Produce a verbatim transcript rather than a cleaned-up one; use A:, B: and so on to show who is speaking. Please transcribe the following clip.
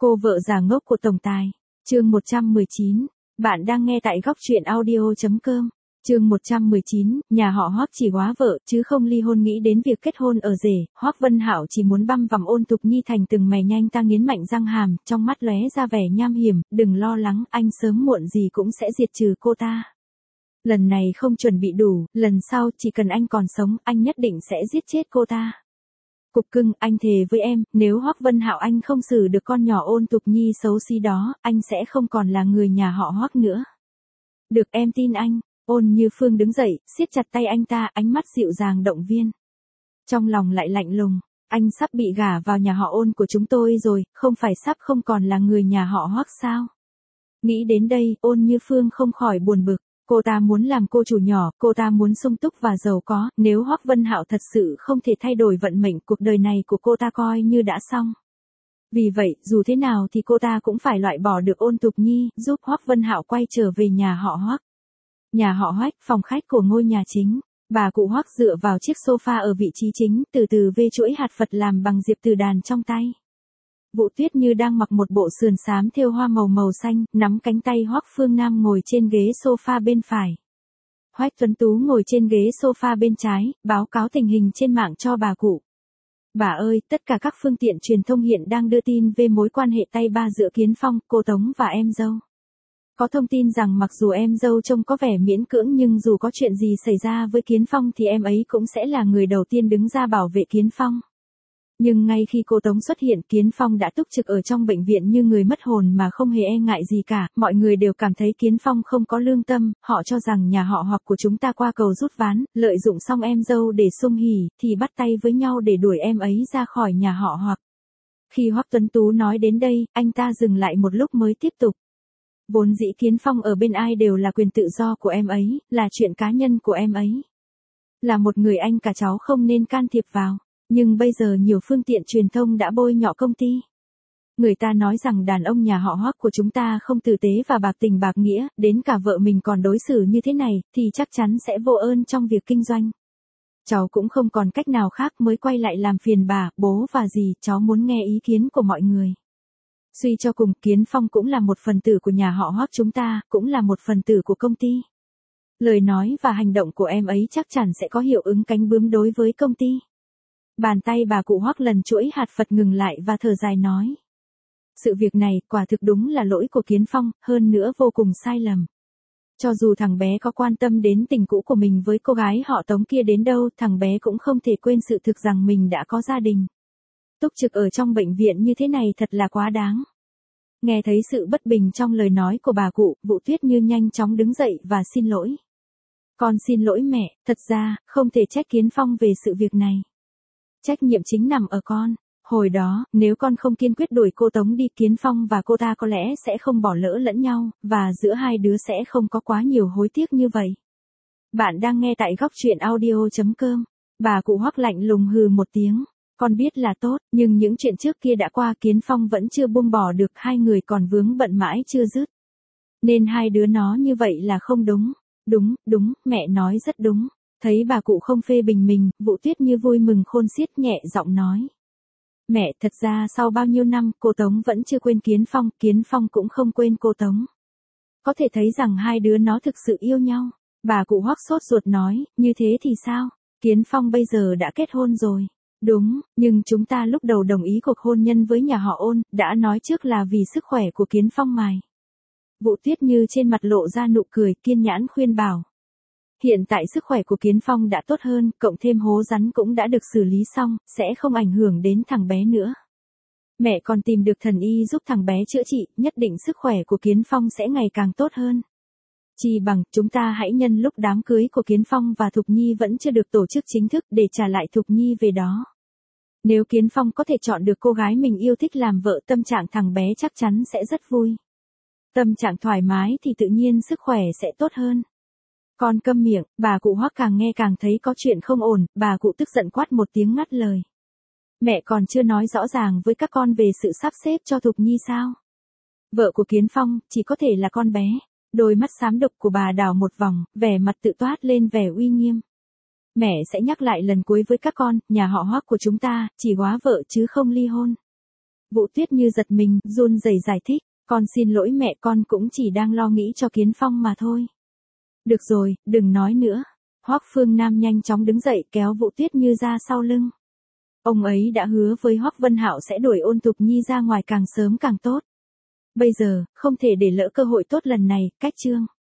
A: Cô vợ già ngốc của tổng tài. Chương một trăm mười chín. Bạn đang nghe tại góc truyện audio chấm com. Chương một trăm mười chín, nhà họ Hoắc chỉ góa vợ chứ không ly hôn, nghĩ đến việc kết hôn ở rể, Hoắc Vân Hạo chỉ muốn băm vằm Ôn Thục Nhi thành từng mẻ nhanh ta nghiến mạnh răng hàm, trong mắt lóe ra vẻ nham hiểm, đừng lo lắng, anh sớm muộn gì cũng sẽ diệt trừ cô ta. Lần này không chuẩn bị đủ, lần sau chỉ cần anh còn sống, anh nhất định sẽ giết chết cô ta. Cục cưng, anh thề với em, nếu Hoắc Vân Hạo anh không xử được con nhỏ Ôn Thục Nhi xấu xí đó, anh sẽ không còn là người nhà họ Hoắc nữa. Được, em tin anh. Ôn Như Phương đứng dậy, siết chặt tay anh ta, ánh mắt dịu dàng động viên. Trong lòng lại lạnh lùng, anh sắp bị gả vào nhà họ Ôn của chúng tôi rồi, không phải sắp không còn là người nhà họ Hoắc sao? Nghĩ đến đây, Ôn Như Phương không khỏi buồn bực. Cô ta muốn làm cô chủ nhỏ, cô ta muốn sung túc và giàu có, nếu Hoắc Vân Hạo thật sự không thể thay đổi vận mệnh, cuộc đời này của cô ta coi như đã xong. Vì vậy, dù thế nào thì cô ta cũng phải loại bỏ được Ôn Thục Nhi, giúp Hoắc Vân Hạo quay trở về nhà họ Hoắc. Nhà họ Hoắc, phòng khách của ngôi nhà chính. Bà cụ Hoắc dựa vào chiếc sofa ở vị trí chính, từ từ vê chuỗi hạt Phật làm bằng diệp từ đàn trong tay. Vũ Tuyết Như đang mặc một bộ sườn xám thêu hoa màu màu xanh, nắm cánh tay Hoắc Phương Nam ngồi trên ghế sofa bên phải. Hoắc Tuấn Tú ngồi trên ghế sofa bên trái, báo cáo tình hình trên mạng cho bà cụ. Bà ơi, tất cả các phương tiện truyền thông hiện đang đưa tin về mối quan hệ tay ba giữa Kiến Phong, cô Tống và em dâu. Có thông tin rằng mặc dù em dâu trông có vẻ miễn cưỡng nhưng dù có chuyện gì xảy ra với Kiến Phong thì em ấy cũng sẽ là người đầu tiên đứng ra bảo vệ Kiến Phong. Nhưng ngay khi cô Tống xuất hiện, Kiến Phong đã túc trực ở trong bệnh viện như người mất hồn mà không hề e ngại gì cả, mọi người đều cảm thấy Kiến Phong không có lương tâm, họ cho rằng nhà họ Hoắc của chúng ta qua cầu rút ván, lợi dụng xong em dâu để sung hỉ, thì bắt tay với nhau để đuổi em ấy ra khỏi nhà họ Hoắc. Khi Hoắc Tuấn Tú nói đến đây, anh ta dừng lại một lúc mới tiếp tục. Vốn dĩ Kiến Phong ở bên ai đều là quyền tự do của em ấy, là chuyện cá nhân của em ấy. Là một người anh cả cháu không nên can thiệp vào. Nhưng bây giờ nhiều phương tiện truyền thông đã bôi nhọ công ty. Người ta nói rằng đàn ông nhà họ Hoắc của chúng ta không tử tế và bạc tình bạc nghĩa, đến cả vợ mình còn đối xử như thế này, thì chắc chắn sẽ vô ơn trong việc kinh doanh. Cháu cũng không còn cách nào khác mới quay lại làm phiền bà, bố và dì, cháu muốn nghe ý kiến của mọi người. Suy cho cùng, Kiến Phong cũng là một phần tử của nhà họ Hoắc chúng ta, cũng là một phần tử của công ty. Lời nói và hành động của em ấy chắc chắn sẽ có hiệu ứng cánh bướm đối với công ty. Bàn tay bà cụ Hoắc lần chuỗi hạt Phật ngừng lại và thở dài nói. Sự việc này, quả thực đúng là lỗi của Kiến Phong, hơn nữa vô cùng sai lầm. Cho dù thằng bé có quan tâm đến tình cũ của mình với cô gái họ Tống kia đến đâu, thằng bé cũng không thể quên sự thực rằng mình đã có gia đình. Túc trực ở trong bệnh viện như thế này thật là quá đáng. Nghe thấy sự bất bình trong lời nói của bà cụ, Vũ Tuyết Như nhanh chóng đứng dậy và xin lỗi. Con xin lỗi mẹ, thật ra, không thể trách Kiến Phong về sự việc này. Trách nhiệm chính nằm ở con. Hồi đó, nếu con không kiên quyết đuổi cô Tống đi, Kiến Phong và cô ta có lẽ sẽ không bỏ lỡ lẫn nhau, và giữa hai đứa sẽ không có quá nhiều hối tiếc như vậy. Bạn đang nghe tại góc truyện audio chấm com. Bà cụ Hoắc lạnh lùng hừ một tiếng. Con biết là tốt, nhưng những chuyện trước kia đã qua, Kiến Phong vẫn chưa buông bỏ được, hai người còn vướng bận mãi chưa dứt. Nên hai đứa nó như vậy là không đúng. Đúng, đúng, mẹ nói rất đúng. Thấy bà cụ không phê bình mình, Vũ Tuyết Như vui mừng khôn xiết, nhẹ giọng nói. Mẹ, thật ra sau bao nhiêu năm, cô Tống vẫn chưa quên Kiến Phong, Kiến Phong cũng không quên cô Tống. Có thể thấy rằng hai đứa nó thực sự yêu nhau. Bà cụ Hoắc sốt ruột nói, như thế thì sao? Kiến Phong bây giờ đã kết hôn rồi. Đúng, nhưng chúng ta lúc đầu đồng ý cuộc hôn nhân với nhà họ Ôn, đã nói trước là vì sức khỏe của Kiến Phong mài. Vũ Tuyết Như trên mặt lộ ra nụ cười, kiên nhẫn khuyên bảo. Hiện tại sức khỏe của Kiến Phong đã tốt hơn, cộng thêm hố rắn cũng đã được xử lý xong, sẽ không ảnh hưởng đến thằng bé nữa. Mẹ còn tìm được thần y giúp thằng bé chữa trị, nhất định sức khỏe của Kiến Phong sẽ ngày càng tốt hơn. Chỉ bằng, chúng ta hãy nhân lúc đám cưới của Kiến Phong và Thục Nhi vẫn chưa được tổ chức chính thức để trả lại Thục Nhi về đó. Nếu Kiến Phong có thể chọn được cô gái mình yêu thích làm vợ, tâm trạng thằng bé chắc chắn sẽ rất vui. Tâm trạng thoải mái thì tự nhiên sức khỏe sẽ tốt hơn. Con câm miệng, bà cụ Hoắc càng nghe càng thấy có chuyện không ổn, bà cụ tức giận quát một tiếng ngắt lời. Mẹ còn chưa nói rõ ràng với các con về sự sắp xếp cho Thục Nhi sao? Vợ của Kiến Phong, chỉ có thể là con bé. Đôi mắt xám độc của bà đảo một vòng, vẻ mặt tự toát lên vẻ uy nghiêm. Mẹ sẽ nhắc lại lần cuối với các con, nhà họ Hoắc của chúng ta, chỉ góa vợ chứ không ly hôn. Vũ Tuyết Như giật mình, run rẩy giải thích, con xin lỗi mẹ, con cũng chỉ đang lo nghĩ cho Kiến Phong mà thôi. Được rồi, đừng nói nữa. Hoắc Phương Nam nhanh chóng đứng dậy kéo Vũ Tuyết Như ra sau lưng. Ông ấy đã hứa với Hoắc Vân Hạo sẽ đuổi Ôn Tục Nhi ra ngoài càng sớm càng tốt. Bây giờ, không thể để lỡ cơ hội tốt lần này, cách Trương